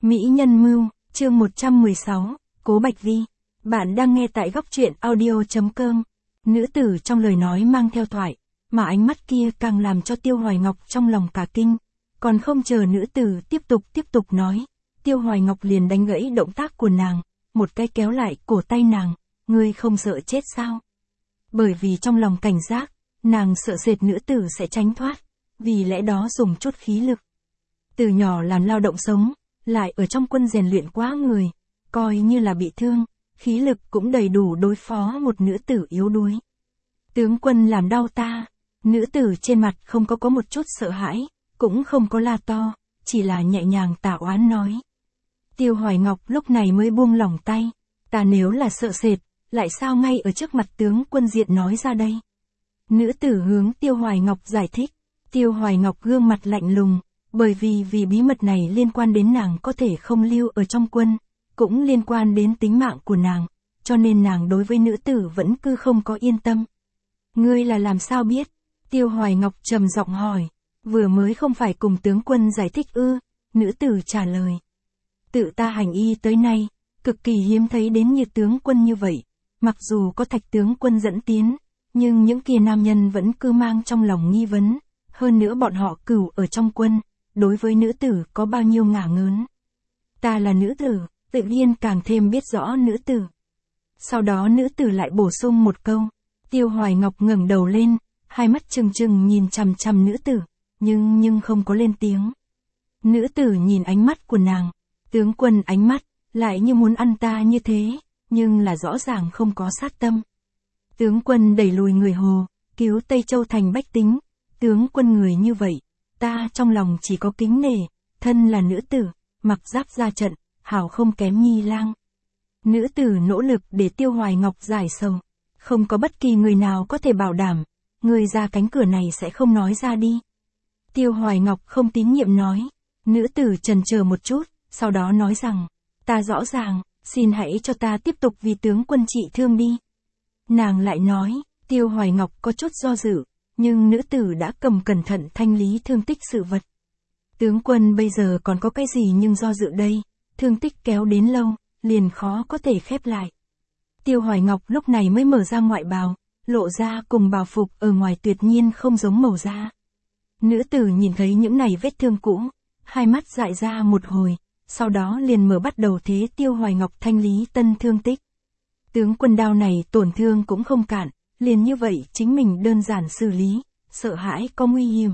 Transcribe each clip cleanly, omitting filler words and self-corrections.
Mỹ nhân mưu, chương 116, Cố Bạch Vi. Bạn đang nghe tại góc truyện audio.com. Nữ tử trong lời nói mang theo thoại, mà ánh mắt kia càng làm cho Tiêu Hoài Ngọc trong lòng cả kinh. Còn không chờ nữ tử tiếp tục nói, Tiêu Hoài Ngọc liền đánh gãy động tác của nàng, một cái kéo lại cổ tay nàng, ngươi không sợ chết sao? Bởi vì trong lòng cảnh giác, nàng sợ sệt nữ tử sẽ tránh thoát, vì lẽ đó dùng chút khí lực. Từ nhỏ làm lao động sống, lại ở trong quân rèn luyện quá người, coi như là bị thương, khí lực cũng đầy đủ đối phó một nữ tử yếu đuối. Tướng quân làm đau ta, nữ tử trên mặt không có một chút sợ hãi, cũng không có la to, chỉ là nhẹ nhàng tả oán nói. Tiêu Hoài Ngọc lúc này mới buông lỏng tay, ta nếu là sợ sệt, lại sao ngay ở trước mặt tướng quân diện nói ra đây? Nữ tử hướng Tiêu Hoài Ngọc giải thích, Tiêu Hoài Ngọc gương mặt lạnh lùng, bởi vì bí mật này liên quan đến nàng có thể không lưu ở trong quân, cũng liên quan đến tính mạng của nàng, cho nên nàng đối với nữ tử vẫn cứ không có yên tâm. Ngươi là làm sao biết? Tiêu Hoài Ngọc trầm giọng hỏi, vừa mới không phải cùng tướng quân giải thích ư? Nữ tử trả lời, tự ta hành y tới nay, cực kỳ hiếm thấy đến như tướng quân như vậy, mặc dù có Thạch tướng quân dẫn tiến, nhưng những kia nam nhân vẫn cứ mang trong lòng nghi vấn, hơn nữa bọn họ cửu ở trong quân, đối với nữ tử có bao nhiêu ngả ngớn. Ta là nữ tử, tự nhiên càng thêm biết rõ nữ tử. Sau đó nữ tử lại bổ sung một câu, Tiêu Hoài Ngọc ngẩng đầu lên, hai mắt trừng trừng nhìn chằm chằm nữ tử, nhưng không có lên tiếng. Nữ tử nhìn ánh mắt của nàng, tướng quân ánh mắt, lại như muốn ăn ta như thế, nhưng là rõ ràng không có sát tâm. Tướng quân đẩy lùi người Hồ, cứu Tây Châu thành bách tính, tướng quân người như vậy, ta trong lòng chỉ có kính nể, thân là nữ tử, mặc giáp ra trận, hảo không kém Nhi Lang. Nữ tử nỗ lực để Tiêu Hoài Ngọc giải sầu, không có bất kỳ người nào có thể bảo đảm, người ra cánh cửa này sẽ không nói ra đi. Tiêu Hoài Ngọc không tín nhiệm nói, nữ tử chần chờ một chút, sau đó nói rằng, ta rõ ràng, xin hãy cho ta tiếp tục vì tướng quân trị thương đi. Nàng lại nói, Tiêu Hoài Ngọc có chút do dự, nhưng nữ tử đã cầm cẩn thận thanh lý thương tích sự vật. Tướng quân bây giờ còn có cái gì nhưng do dự đây, thương tích kéo đến lâu, liền khó có thể khép lại. Tiêu Hoài Ngọc lúc này mới mở ra ngoại bào, lộ ra cùng bào phục ở ngoài tuyệt nhiên không giống màu da. Nữ tử nhìn thấy những này vết thương cũ, hai mắt dại ra một hồi, sau đó liền mở bắt đầu thế Tiêu Hoài Ngọc thanh lý tân thương tích. Tướng quân đao này tổn thương cũng không cạn, liền như vậy chính mình đơn giản xử lý, sợ hãi có nguy hiểm.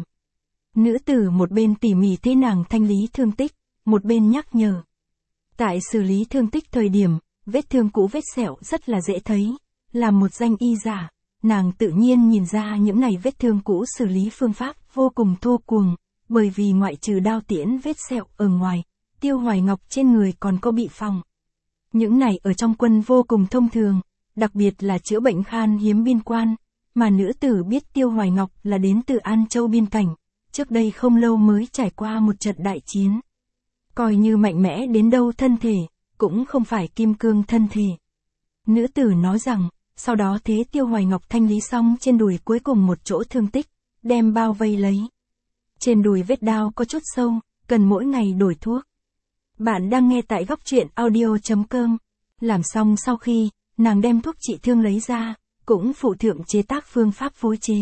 Nữ tử một bên tỉ mỉ thế nàng thanh lý thương tích, một bên nhắc nhở. Tại xử lý thương tích thời điểm, vết thương cũ vết sẹo rất là dễ thấy, là một danh y giả, nàng tự nhiên nhìn ra những này vết thương cũ xử lý phương pháp vô cùng thô cuồng, bởi vì ngoại trừ đao tiễn vết sẹo ở ngoài, Tiêu Hoài Ngọc trên người còn có bị phòng. Những này ở trong quân vô cùng thông thường, đặc biệt là chữa bệnh khan hiếm biên quan, mà nữ tử biết Tiêu Hoài Ngọc là đến từ An Châu biên cảnh, trước đây không lâu mới trải qua một trận đại chiến. Coi như mạnh mẽ đến đâu thân thể, cũng không phải kim cương thân thể. Nữ tử nói rằng, sau đó thế Tiêu Hoài Ngọc thanh lý xong trên đùi cuối cùng một chỗ thương tích, đem bao vây lấy. Trên đùi vết đao có chút sâu, cần mỗi ngày đổi thuốc. Bạn đang nghe tại góc truyện audio.com. Làm xong sau khi, nàng đem thuốc trị thương lấy ra, cũng phụ thượng chế tác phương pháp phối chế.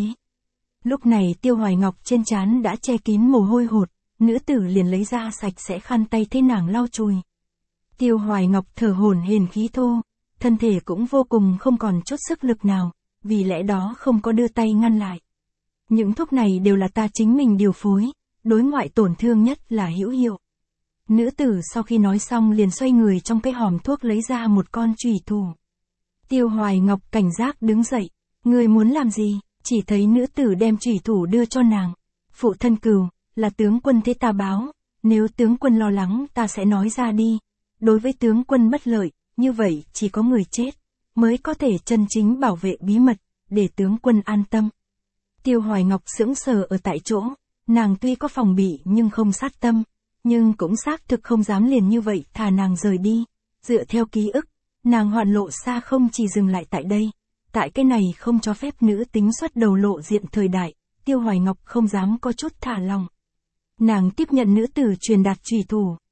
Lúc này Tiêu Hoài Ngọc trên trán đã che kín mồ hôi hột, nữ tử liền lấy ra sạch sẽ khăn tay thế nàng lau chùi. Tiêu Hoài Ngọc thở hổn hển khí thô, thân thể cũng vô cùng không còn chút sức lực nào, vì lẽ đó không có đưa tay ngăn lại. Những thuốc này đều là ta chính mình điều phối, đối ngoại tổn thương nhất là hữu hiệu. Nữ tử sau khi nói xong liền xoay người trong cái hòm thuốc lấy ra một con chùy thủ. Tiêu Hoài Ngọc cảnh giác đứng dậy, người muốn làm gì? Chỉ thấy nữ tử đem chùy thủ đưa cho nàng. Phụ thân cừu, là tướng quân thế ta báo, nếu tướng quân lo lắng ta sẽ nói ra đi. Đối với tướng quân bất lợi, như vậy chỉ có người chết, mới có thể chân chính bảo vệ bí mật, để tướng quân an tâm. Tiêu Hoài Ngọc sững sờ ở tại chỗ, nàng tuy có phòng bị nhưng không sát tâm, nhưng cũng xác thực không dám liền như vậy thả nàng rời đi. Dựa theo ký ức, nàng hoạn lộ xa không chỉ dừng lại tại đây. Tại cái này không cho phép nữ tính xuất đầu lộ diện thời đại, Tiêu Hoài Ngọc không dám có chút thả lòng. Nàng tiếp nhận nữ tử truyền đạt chùy thủ,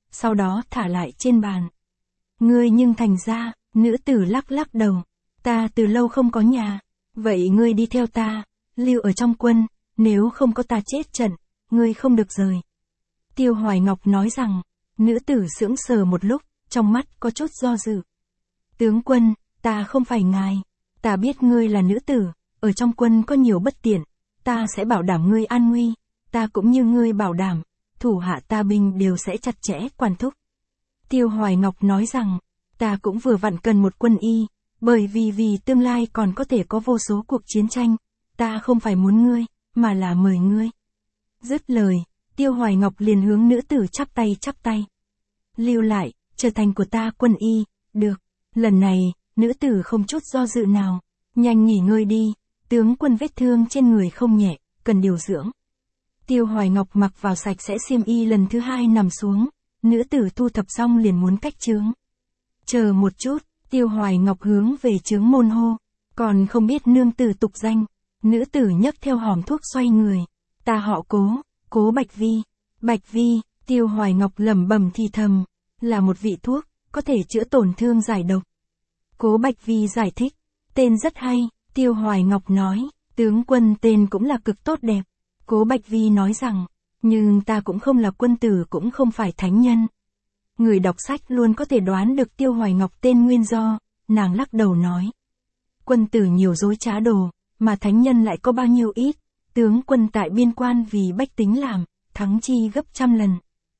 sau đó thả lại trên bàn. Ngươi nhưng thành ra, nữ tử lắc lắc đầu. Ta từ lâu không có nhà. Vậy ngươi đi theo ta, lưu ở trong quân, nếu không có ta chết trận, ngươi không được rời. Tiêu Hoài Ngọc nói rằng, nữ tử sững sờ một lúc, trong mắt có chút do dự. Tướng quân, ta không phải ngài. Ta biết ngươi là nữ tử, ở trong quân có nhiều bất tiện. Ta sẽ bảo đảm ngươi an nguy. Ta cũng như ngươi bảo đảm, thủ hạ ta binh đều sẽ chặt chẽ quản thúc. Tiêu Hoài Ngọc nói rằng, ta cũng vừa vặn cần một quân y, bởi vì tương lai còn có thể có vô số cuộc chiến tranh. Ta không phải muốn ngươi, mà là mời ngươi. Dứt lời, Tiêu Hoài Ngọc liền hướng nữ tử chắp tay. Lưu lại, trở thành của ta quân y, được. Lần này, nữ tử không chút do dự nào. Nhanh nghỉ ngơi đi, tướng quân vết thương trên người không nhẹ, cần điều dưỡng. Tiêu Hoài Ngọc mặc vào sạch sẽ xiêm y lần thứ hai nằm xuống, nữ tử thu thập xong liền muốn cách trướng. Chờ một chút, Tiêu Hoài Ngọc hướng về trướng môn hô, còn không biết nương tử tục danh. Nữ tử nhấc theo hòm thuốc xoay người. Ta họ Cố, Cố Bạch Vi. Bạch Vi, Tiêu Hoài Ngọc lẩm bẩm thì thầm, là một vị thuốc, có thể chữa tổn thương giải độc. Cố Bạch Vi giải thích, tên rất hay. Tiêu Hoài Ngọc nói, tướng quân tên cũng là cực tốt đẹp. Cố Bạch Vi nói rằng, nhưng ta cũng không là quân tử cũng không phải thánh nhân. Người đọc sách luôn có thể đoán được Tiêu Hoài Ngọc tên nguyên do, nàng lắc đầu nói. Quân tử nhiều dối trá đồ, mà thánh nhân lại có bao nhiêu ít, tướng quân tại biên quan vì bách tính làm, thắng chi gấp trăm lần.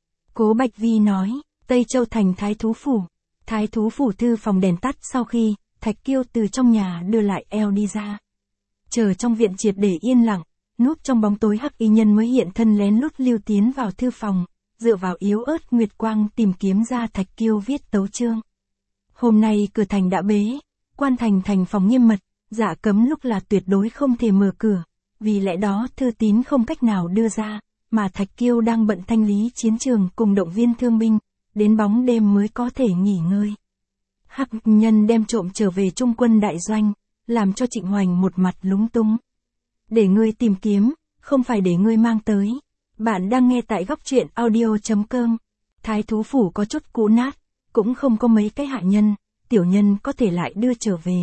Cố Bạch Vi nói, Tây Châu thành Thái Thú Phủ. Thái Thú Phủ thư phòng đèn tắt sau khi, Thạch Kiêu từ trong nhà đưa lại eo đi ra. Chờ trong viện triệt để yên lặng, núp trong bóng tối Hắc Y Nhân mới hiện thân lén lút lưu tiến vào thư phòng, dựa vào yếu ớt nguyệt quang tìm kiếm ra Thạch Kiêu viết tấu chương. Hôm nay cửa thành đã bế, quan thành thành phòng nghiêm mật, dạ cấm lúc là tuyệt đối không thể mở cửa, vì lẽ đó thư tín không cách nào đưa ra, mà Thạch Kiêu đang bận thanh lý chiến trường cùng động viên thương binh, đến bóng đêm mới có thể nghỉ ngơi. Hắc Nhân đem trộm trở về trung quân đại doanh, làm cho Trịnh Hoành một mặt lúng túng. Để ngươi tìm kiếm, không phải để ngươi mang tới. Bạn đang nghe tại góc truyện audio.com. Thái Thú Phủ có chút cũ nát, cũng không có mấy cái hạ nhân, tiểu nhân có thể lại đưa trở về.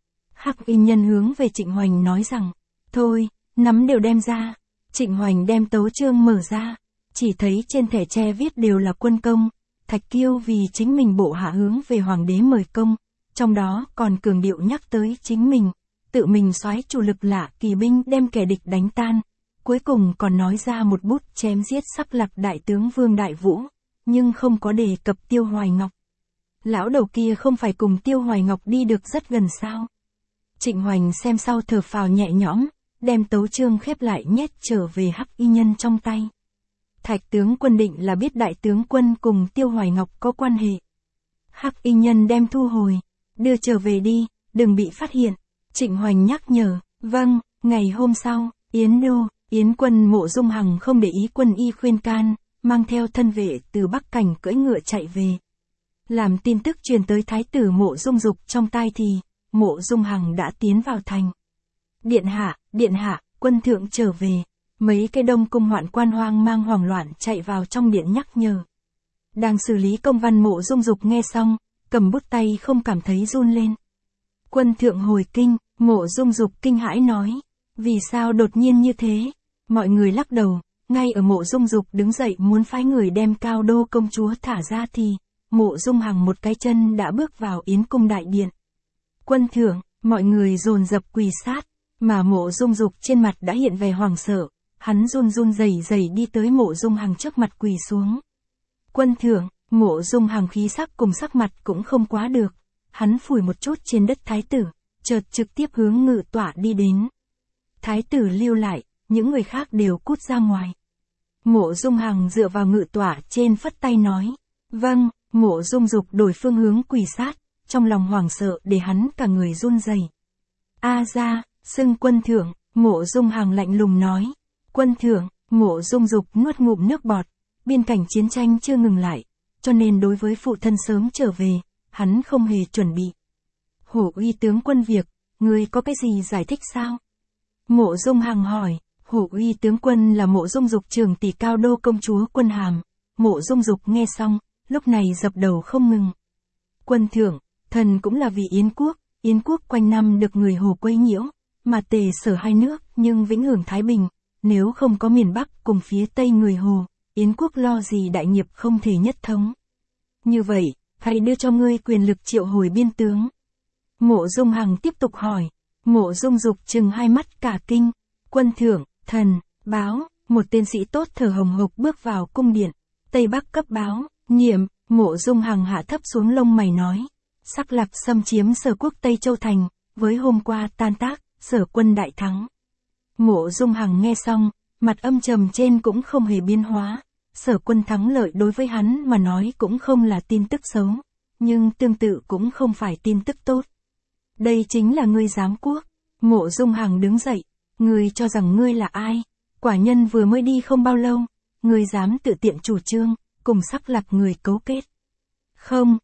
Hắc Y Nhân hướng về Trịnh Hoành nói rằng, thôi, nắm đều đem ra. Trịnh Hoành đem tấu chương mở ra, chỉ thấy trên thẻ tre viết đều là quân công. Thạch Kiêu vì chính mình bộ hạ hướng về hoàng đế mời công, trong đó còn cường điệu nhắc tới chính mình, tự mình soái chủ lực lạ kỳ binh đem kẻ địch đánh tan, cuối cùng còn nói ra một bút chém giết sắc lạc đại tướng Vương Đại Vũ, nhưng không có đề cập Tiêu Hoài Ngọc. Lão đầu kia không phải cùng Tiêu Hoài Ngọc đi được rất gần sao? Trịnh Hoành xem sau thở phào nhẹ nhõm, đem tấu chương khép lại nhét trở về Hắc Y Nhân trong tay. Thạch tướng quân định là biết đại tướng quân cùng Tiêu Hoài Ngọc có quan hệ. Hắc Y Nhân đem thu hồi, đưa trở về đi, đừng bị phát hiện. Trịnh Hoành nhắc nhở, vâng. Ngày hôm sau, Yến Đô, Yến quân Mộ Dung Hằng không để ý quân y khuyên can, mang theo thân vệ từ Bắc Cảnh cưỡi ngựa chạy về. Làm tin tức truyền tới thái tử Mộ Dung Dục trong tai thì, Mộ Dung Hằng đã tiến vào thành. Điện hạ, quân thượng trở về. Mấy cái đông cung hoạn quan hoang mang hoảng loạn chạy vào trong điện nhắc nhở. Đang xử lý công văn Mộ Dung Dục nghe xong, cầm bút tay không cảm thấy run lên. Quân thượng hồi kinh, Mộ Dung Dục kinh hãi nói. Vì sao đột nhiên như thế? Mọi người lắc đầu, ngay ở Mộ Dung Dục đứng dậy muốn phái người đem Cao Đô công chúa thả ra thì, Mộ Dung Hằng một cái chân đã bước vào Yến cung đại điện. Quân thượng, mọi người dồn dập quỳ sát, mà Mộ Dung Dục trên mặt đã hiện vẻ hoảng sợ. Hắn run rẩy đi tới Mộ Dung Hằng trước mặt quỳ xuống. Quân thượng, Mộ Dung Hằng khí sắc cùng sắc mặt cũng không quá được. Hắn phủi một chút trên đất thái tử, chợt trực tiếp hướng ngự tọa đi đến. Thái tử lưu lại, những người khác đều cút ra ngoài. Mộ Dung Hằng dựa vào ngự tọa trên phất tay nói. Vâng. Mộ Dung Dục đổi phương hướng quỳ sát, trong lòng hoảng sợ để hắn cả người run rẩy. A ra, xưng quân thượng, Mộ Dung Hằng lạnh lùng nói. Quân thượng, Mộ Dung Dục nuốt ngụm nước bọt, biên cảnh chiến tranh chưa ngừng lại, cho nên đối với phụ thân sớm trở về, hắn không hề chuẩn bị. Hổ Uy tướng quân việc, ngươi có cái gì giải thích sao? Mộ Dung Hằng hỏi. Hổ Uy tướng quân là Mộ Dung Dục trưởng tỷ Cao Đô công chúa quân hàm. Mộ Dung Dục nghe xong, lúc này dập đầu không ngừng. Quân thượng, thần cũng là vì Yến quốc quanh năm được người Hồ quấy nhiễu, mà Tề Sở hai nước nhưng vĩnh hưởng thái bình, nếu không có miền Bắc cùng phía Tây người Hồ, Yến quốc lo gì đại nghiệp không thể nhất thống. Như vậy, hãy đưa cho ngươi quyền lực triệu hồi biên tướng. Mộ Dung Hằng tiếp tục hỏi. Mộ Dung Dục trừng hai mắt cả kinh. Quân thượng, thần, báo, một tên sĩ tốt thở hồng hộc bước vào cung điện. Tây Bắc cấp báo, nhiệm, Mộ Dung Hằng hạ thấp xuống lông mày nói. Sắc Lạc xâm chiếm Sở quốc Tây Châu Thành, với hôm qua tan tác, Sở quân đại thắng. Mộ Dung Hằng nghe xong, mặt âm trầm trên cũng không hề biến hóa. Sở quân thắng lợi đối với hắn mà nói cũng không là tin tức xấu, nhưng tương tự cũng không phải tin tức tốt. Đây chính là ngươi giám quốc. Mộ Dung Hằng đứng dậy. Ngươi cho rằng ngươi là ai? Quả nhân vừa mới đi không bao lâu, ngươi dám tự tiện chủ trương, cùng Sắc Lạc người cấu kết. Không,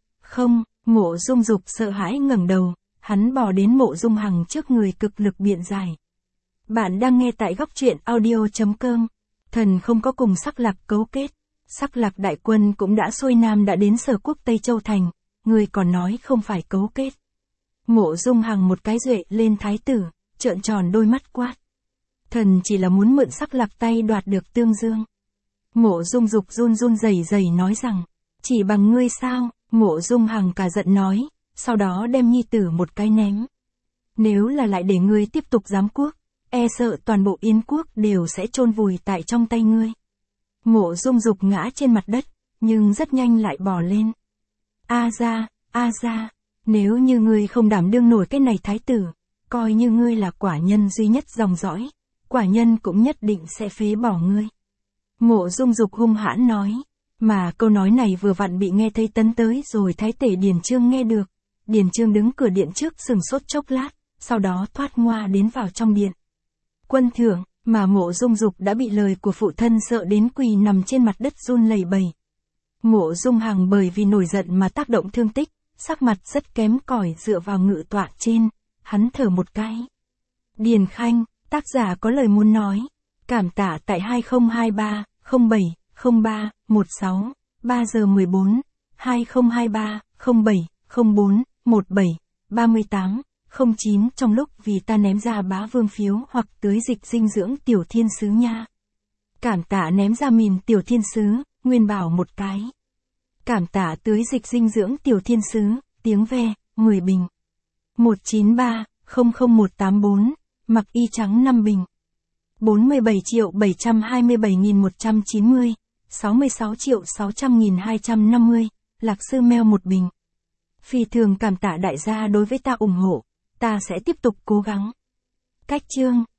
Mộ Dung Dục sợ hãi ngẩng đầu, hắn bò đến Mộ Dung Hằng trước người cực lực biện giải. Bạn đang nghe tại góc truyện audio.com. Thần không có cùng Sắc Lạc cấu kết. Sắc Lạc đại quân cũng đã xuôi nam đã đến Sở quốc Tây Châu Thành, người còn nói không phải cấu kết. Mộ Dung Hằng một cái duệ lên thái tử, trợn tròn đôi mắt quát. Thần chỉ là muốn mượn Sắc Lạc tay đoạt được Tương Dương. Mộ Dung Dục run rẩy nói rằng, chỉ bằng ngươi sao? Mộ Dung Hằng cả giận nói, sau đó đem nhi tử một cái ném. Nếu là lại để ngươi tiếp tục giám quốc, e sợ toàn bộ Yến quốc đều sẽ chôn vùi tại trong tay ngươi. Mộ Dung Dục ngã trên mặt đất, nhưng rất nhanh lại bò lên. A gia, nếu như ngươi không đảm đương nổi cái này thái tử, coi như ngươi là quả nhân duy nhất dòng dõi, quả nhân cũng nhất định sẽ phế bỏ ngươi. Mộ Dung Dục hung hãn nói, mà câu nói này vừa vặn bị nghe thấy Tấn tới rồi thái tể Điền Chương nghe được. Điền Chương đứng cửa điện trước sừng sốt chốc lát, sau đó thoát ngoa đến vào trong điện. Quân thượng, mà Mộ Dung Dục đã bị lời của phụ thân sợ đến quỳ nằm trên mặt đất run lẩy bẩy. Mộ Dung Hằng bởi vì nổi giận mà tác động thương tích, sắc mặt rất kém cỏi dựa vào ngự tọa trên, hắn thở một cái. Điền Khanh, tác giả có lời muốn nói. Cảm tạ tại 2023 07 03 16 3 giờ 14 2023 07 04 17 38 09 trong lúc vì ta ném ra bá vương phiếu hoặc tưới dịch dinh dưỡng tiểu thiên sứ nha. Cảm tạ ném ra mìn tiểu thiên sứ, Nguyên Bảo một cái. Cảm tạ tưới dịch dinh dưỡng tiểu thiên sứ, tiếng ve, 10 bình. 193 00184, mặc y trắng 5 bình. 47.727.190, 66.600.250, Lạc Sư Meo 1 bình. Phi thường cảm tạ đại gia đối với ta ủng hộ, ta sẽ tiếp tục cố gắng. Cách chương